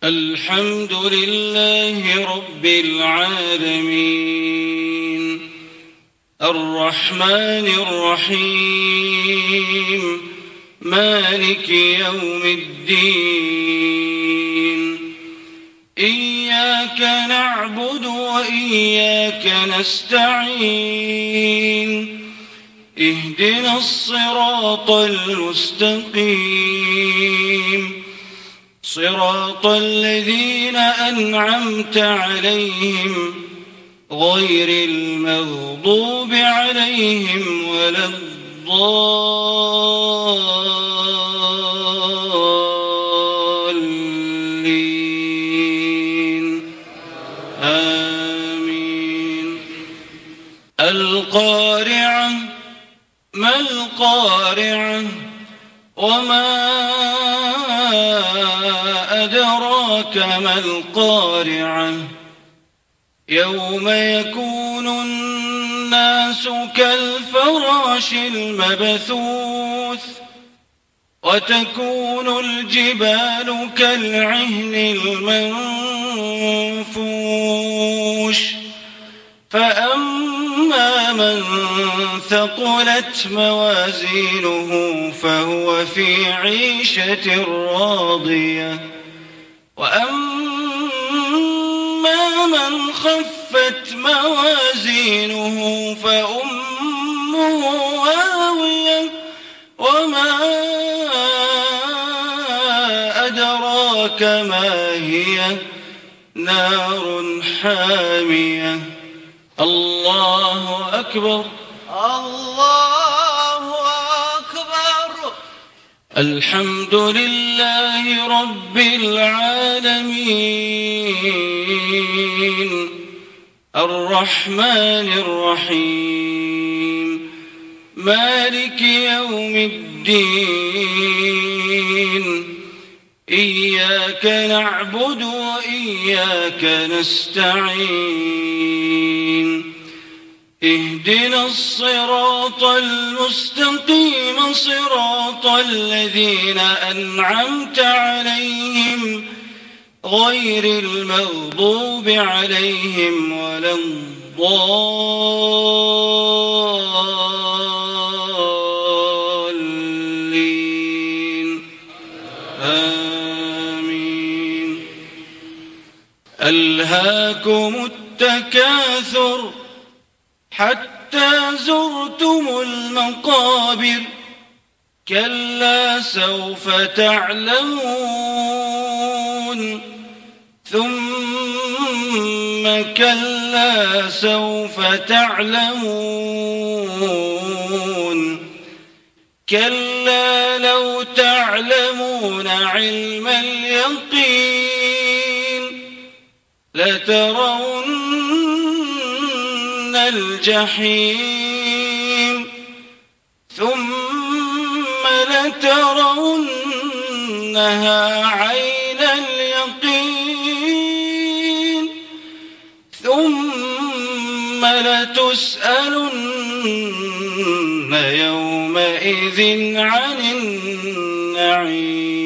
الحمد لله رب العالمين الرحمن الرحيم مالك يوم الدين إياك نعبد وإياك نستعين اهدنا الصراط المستقيم صراط الذين أنعمت عليهم غير المغضوب عليهم ولا الضالين آمين. القارعة ما القارعة وما أدراك ما القارعة يوم يكون الناس كالفراش المبثوث وتكون الجبال كالعهن المنفوش فأما من ثقلت موازينه فهو في عيشة راضية وأما من خفت موازينه فأمه هاوية وما أدراك ما هي نار حامية. الله أكبر الله أكبر. الحمد لله رب العالمين الرحمن الرحيم مالك يوم الدين إياك نعبد وإياك نستعين اهدنا الصراط المستقيم صراط الذين أنعمت عليهم غير المغضوب عليهم ولا الضالين آمين. ألهاكم التكاثر حتى زرتم المقابر كلا سوف تعلمون ثم كلا سوف تعلمون كلا لو تعلمون علم اليقين لترون الجحيم ثم لترونها عين اليقين ثم لتسألن يومئذ عن النعيم.